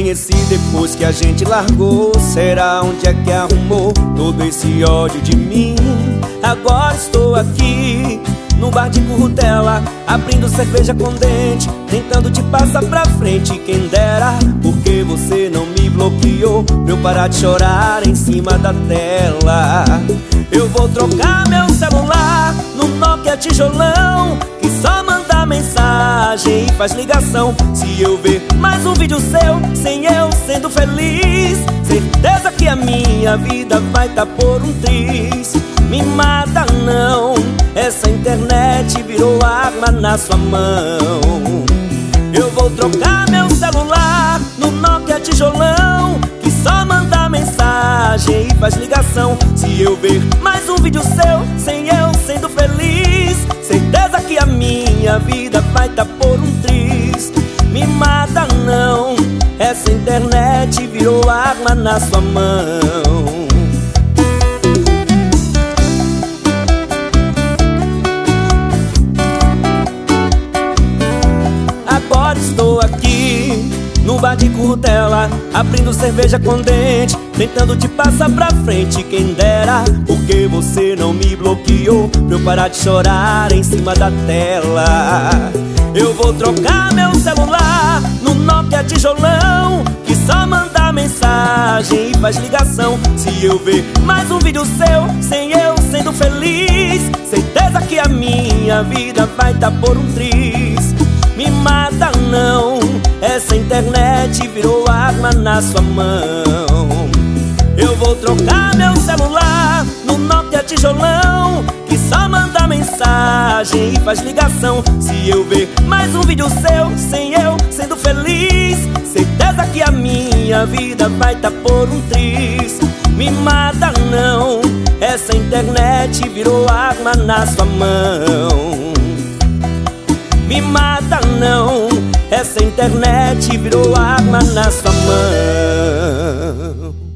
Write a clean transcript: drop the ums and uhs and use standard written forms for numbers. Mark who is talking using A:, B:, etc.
A: conheci depois que a gente largou. Será onde é que arrumou todo esse ódio de mim? Agora estou aqui no bar de Currutela, abrindo cerveja com dente, tentando te passar pra frente. Quem dera, porque você não me bloqueou pra eu parar de chorar em cima da tela. Eu vou trocar meu celular no Nokia tijolão, que só manda mensagem e faz ligação. Se eu ver mais um vídeo seu sem eu sendo feliz, certeza que a minha vida vai tá por um triz. Me mata não, essa internet virou arma na sua mão. Eu vou trocar meu celular no Nokia tijolão, que só manda mensagem e faz ligação. Se eu ver mais um vídeo seu sem eu sendo feliz, certeza que a minha vida vai tá por um triz. Me mata não, essa internet virou arma na sua mão. Agora estou aqui no bar de Currutela, abrindo cerveja com dente, tentando te passar pra frente. Quem dera, porque você não me bloqueou pra eu parar de chorar em cima da tela. Eu vou trocar meu celular no Nokia tijolão, que só manda mensagem e faz ligação. Se eu ver mais um vídeo seu sem eu sendo feliz, certeza que a minha vida vai tá por um triz. Me mata não, essa internet virou arma na sua mão. Eu vou trocar meu celular no Nokia tijolão, que só manda mensagem e faz ligação. Se eu ver mais um vídeo seu sem eu sendo feliz, certeza que a minha vida vai tá por um triz. Me mata não, essa internet virou arma na sua mão. Me mata não, essa internet virou arma na sua mão.